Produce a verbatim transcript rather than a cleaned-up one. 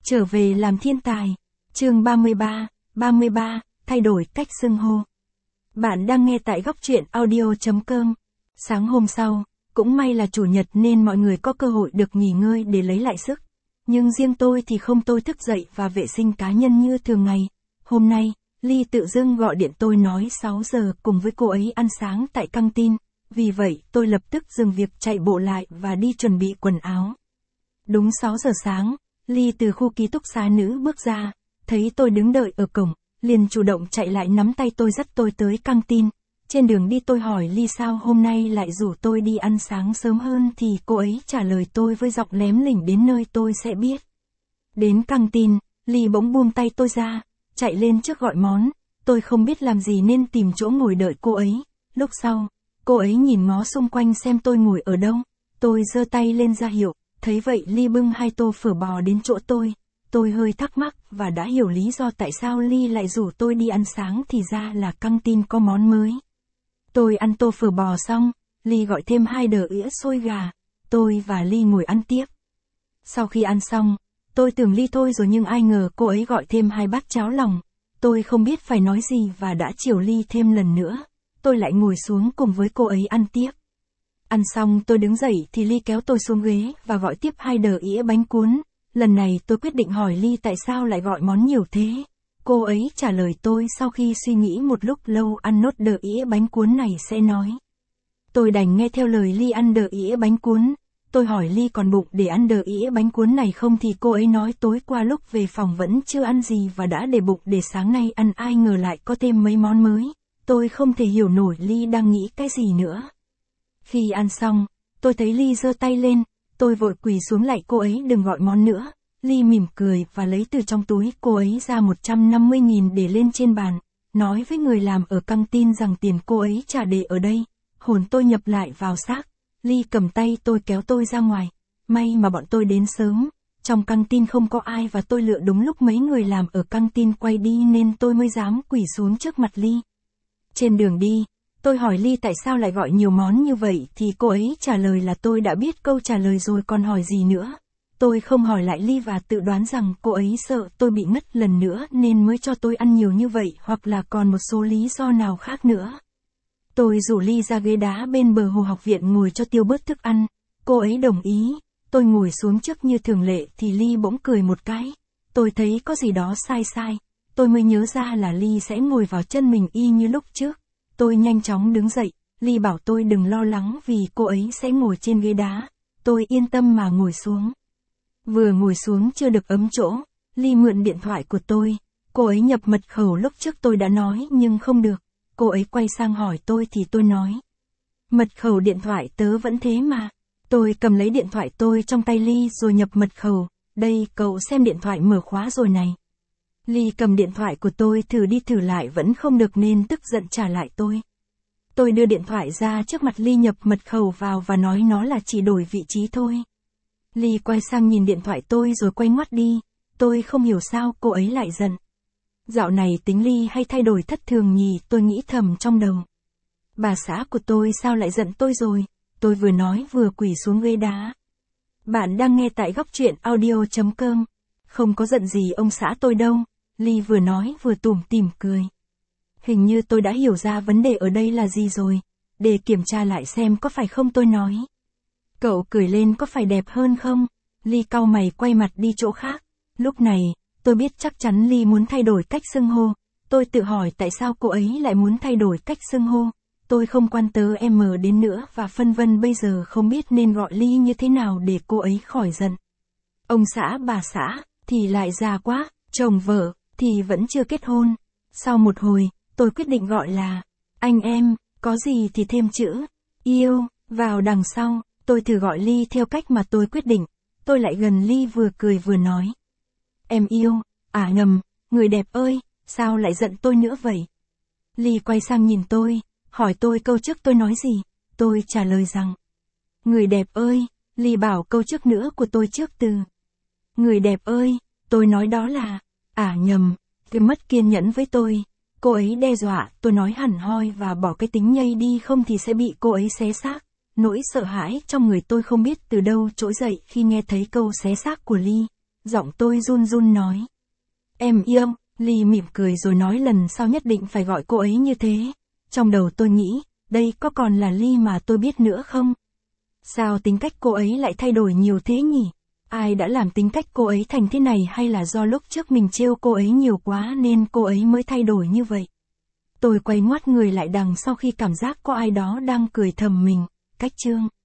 Trở về làm thiên tài. Chương ba mươi ba, ba mươi ba, thay đổi cách xưng hô. Bạn đang nghe tại góc truyện audio chấm com. Sáng hôm sau, cũng may là chủ nhật nên mọi người có cơ hội được nghỉ ngơi để lấy lại sức. Nhưng riêng tôi thì không, tôi thức dậy và vệ sinh cá nhân như thường ngày. Hôm nay, Ly tự dưng gọi điện tôi nói sáu giờ cùng với cô ấy ăn sáng tại căng tin. Vì vậy tôi lập tức dừng việc chạy bộ lại và đi chuẩn bị quần áo. Đúng sáu giờ sáng, Ly từ khu ký túc xá nữ bước ra, thấy tôi đứng đợi ở cổng, liền chủ động chạy lại nắm tay tôi dắt tôi tới căng tin. Trên đường đi tôi hỏi Ly sao hôm nay lại rủ tôi đi ăn sáng sớm hơn thì cô ấy trả lời tôi với giọng lém lỉnh đến nơi tôi sẽ biết. Đến căng tin, Ly bỗng buông tay tôi ra, chạy lên trước gọi món, tôi không biết làm gì nên tìm chỗ ngồi đợi cô ấy. Lúc sau, cô ấy nhìn ngó xung quanh xem tôi ngồi ở đâu, tôi giơ tay lên ra hiệu, thấy vậy Ly bưng hai tô phở bò đến chỗ tôi. Tôi hơi thắc mắc và đã hiểu lý do tại sao Ly lại rủ tôi đi ăn sáng, thì ra là căng tin có món mới. Tôi ăn tô phở bò xong, Ly gọi thêm hai đĩa ĩa xôi gà, tôi và Ly ngồi ăn tiếp. Sau khi ăn xong, tôi tưởng Ly thôi rồi nhưng ai ngờ cô ấy gọi thêm hai bát cháo lòng. Tôi không biết phải nói gì và đã chiều Ly thêm lần nữa. Tôi lại ngồi xuống cùng với cô ấy ăn tiếp. Ăn xong tôi đứng dậy thì Ly kéo tôi xuống ghế và gọi tiếp hai đĩa ĩa bánh cuốn. Lần này tôi quyết định hỏi Ly tại sao lại gọi món nhiều thế. Cô ấy trả lời tôi sau khi suy nghĩ một lúc lâu ăn nốt đĩa ĩa bánh cuốn này sẽ nói. Tôi đành nghe theo lời Ly ăn đĩa ĩa bánh cuốn. Tôi hỏi Ly còn bụng để ăn đĩa ĩa bánh cuốn này không thì cô ấy nói tối qua lúc về phòng vẫn chưa ăn gì và đã để bụng để sáng nay ăn, ai ngờ lại có thêm mấy món mới. Tôi không thể hiểu nổi Ly đang nghĩ cái gì nữa. Khi ăn xong, tôi thấy Ly giơ tay lên, tôi vội quỳ xuống lạy cô ấy đừng gọi món nữa. Ly mỉm cười và lấy từ trong túi cô ấy ra một trăm năm mươi nghìn để lên trên bàn, nói với người làm ở căng tin rằng tiền cô ấy trả để ở đây. Hồn tôi nhập lại vào xác. Ly cầm tay tôi kéo tôi ra ngoài. May mà bọn tôi đến sớm, trong căng tin không có ai và tôi lựa đúng lúc mấy người làm ở căng tin quay đi nên tôi mới dám quỳ xuống trước mặt Ly. Trên đường đi, tôi hỏi Ly tại sao lại gọi nhiều món như vậy thì cô ấy trả lời là tôi đã biết câu trả lời rồi còn hỏi gì nữa. Tôi không hỏi lại Ly và tự đoán rằng cô ấy sợ tôi bị ngất lần nữa nên mới cho tôi ăn nhiều như vậy hoặc là còn một số lý do nào khác nữa. Tôi rủ Ly ra ghế đá bên bờ hồ học viện ngồi cho tiêu bớt thức ăn. Cô ấy đồng ý. Tôi ngồi xuống trước như thường lệ thì Ly bỗng cười một cái. Tôi thấy có gì đó sai sai. Tôi mới nhớ ra là Ly sẽ ngồi vào chân mình y như lúc trước. Tôi nhanh chóng đứng dậy. Ly bảo tôi đừng lo lắng vì cô ấy sẽ ngồi trên ghế đá. Tôi yên tâm mà ngồi xuống. Vừa ngồi xuống chưa được ấm chỗ, Ly mượn điện thoại của tôi. Cô ấy nhập mật khẩu lúc trước tôi đã nói nhưng không được. Cô ấy quay sang hỏi tôi thì tôi nói. Mật khẩu điện thoại tớ vẫn thế mà. Tôi cầm lấy điện thoại tôi trong tay Ly rồi nhập mật khẩu. Đây cậu xem điện thoại mở khóa rồi này. Ly cầm điện thoại của tôi thử đi thử lại vẫn không được nên tức giận trả lại tôi. Tôi đưa điện thoại ra trước mặt Ly nhập mật khẩu vào và nói nó là chỉ đổi vị trí thôi. Ly quay sang nhìn điện thoại tôi rồi quay ngoắt đi. Tôi không hiểu sao cô ấy lại giận. Dạo này tính Ly hay thay đổi thất thường nhỉ, tôi nghĩ thầm trong đầu. Bà xã của tôi sao lại giận tôi rồi? Tôi vừa nói vừa quỳ xuống ghế đá. Bạn đang nghe tại góc truyện audio chấm com. Không có giận gì ông xã tôi đâu. Ly vừa nói vừa tủm tỉm cười. Hình như tôi đã hiểu ra vấn đề ở đây là gì rồi. Để kiểm tra lại xem có phải không tôi nói. Cậu cười lên có phải đẹp hơn không? Ly cau mày quay mặt đi chỗ khác. Lúc này, tôi biết chắc chắn Ly muốn thay đổi cách xưng hô. Tôi tự hỏi tại sao cô ấy lại muốn thay đổi cách xưng hô. Tôi không quan tớ em đến nữa và phân vân bây giờ không biết nên gọi Ly như thế nào để cô ấy khỏi giận. Ông xã bà xã thì lại già quá, chồng vợ thì vẫn chưa kết hôn. Sau một hồi, tôi quyết định gọi là anh em, có gì thì thêm chữ yêu vào đằng sau. Tôi thử gọi Ly theo cách mà tôi quyết định. Tôi lại gần Ly vừa cười vừa nói. Em yêu, à ngầm, người đẹp ơi, sao lại giận tôi nữa vậy? Ly quay sang nhìn tôi, hỏi tôi câu trước tôi nói gì. Tôi trả lời rằng. Người đẹp ơi, Ly bảo câu trước nữa của tôi trước từ. Người đẹp ơi, tôi nói đó là, à nhầm, cái mất kiên nhẫn với tôi. Cô ấy đe dọa, tôi nói hẳn hoi và bỏ cái tính nhây đi không thì sẽ bị cô ấy xé xác. Nỗi sợ hãi trong người tôi không biết từ đâu trỗi dậy khi nghe thấy câu xé xác của Ly. Giọng tôi run run nói. Em yêu, Ly mỉm cười rồi nói lần sau nhất định phải gọi cô ấy như thế. Trong đầu tôi nghĩ, đây có còn là Ly mà tôi biết nữa không? Sao tính cách cô ấy lại thay đổi nhiều thế nhỉ? Ai đã làm tính cách cô ấy thành thế này, hay là do lúc trước mình trêu cô ấy nhiều quá nên cô ấy mới thay đổi như vậy? Tôi quay ngoắt người lại đằng sau khi cảm giác có ai đó đang cười thầm mình. Cách chương